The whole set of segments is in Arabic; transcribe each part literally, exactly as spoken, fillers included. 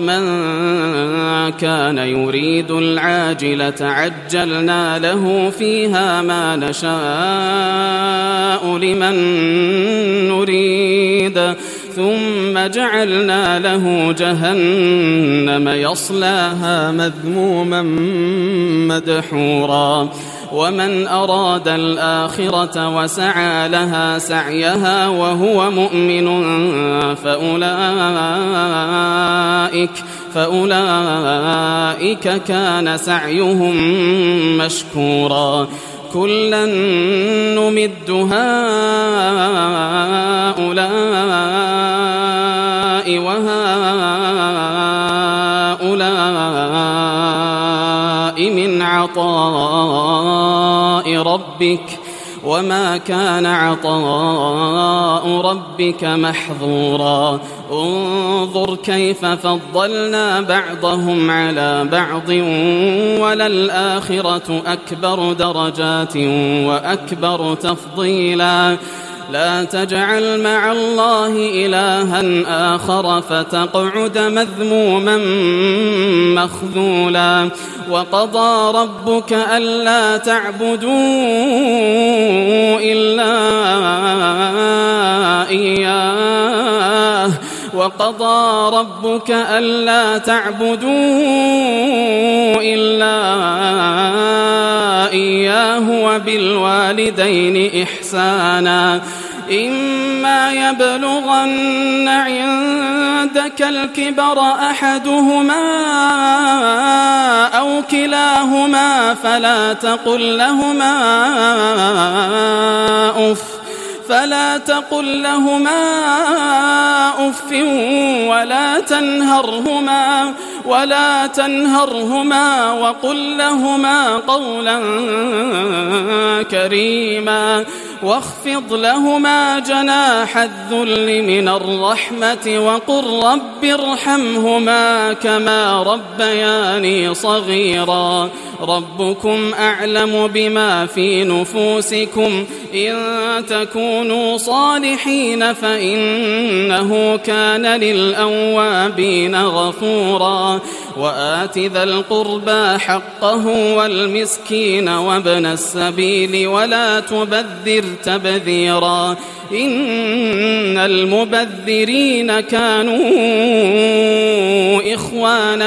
من كان يريد العاجلة عجلنا له فيها ما نشاء لمن نريد ثم جعلنا له جهنم يصلاها مذموما مدحورا ومن أراد الآخرة وسعى لها سعيها وهو مؤمن فأولئك, فأولئك كان سعيهم مشكورا كلا نمد هؤلاء وهؤلاء من عطاء ربك وما كان عطاء ربك محظورا انظر كيف فضلنا بعضهم على بعض وللآخرة أكبر درجات وأكبر تفضيلا لا تجعل مع الله إلها آخر فتقعد مذموما مخذولا وقضى ربك ألا تعبدوا إلا إياه وقضى ربك ألا تعبدوا إلا إياه وبالوالدين إحسانا إما يبلغن عندك الكبر أحدهما أو كلاهما فلا تقل لهما أف فلا تقل لهما أف ولا تنهرهما ولا تنهرهما وقل لهما قولا كريما واخفض لهما جناح الذل من الرحمة وقل رب ارحمهما كما ربياني صغيرا ربكم أعلم بما في نفوسكم إن تكونوا صالحين فإنه كان للأوابين غفورا وآت ذا القربى حقه والمسكين وابن السبيل ولا تبذر تبذيرا إن المبذرين كانوا إخوان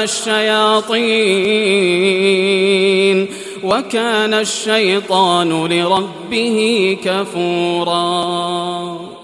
الشياطين وكان الشيطان لربه كفورا.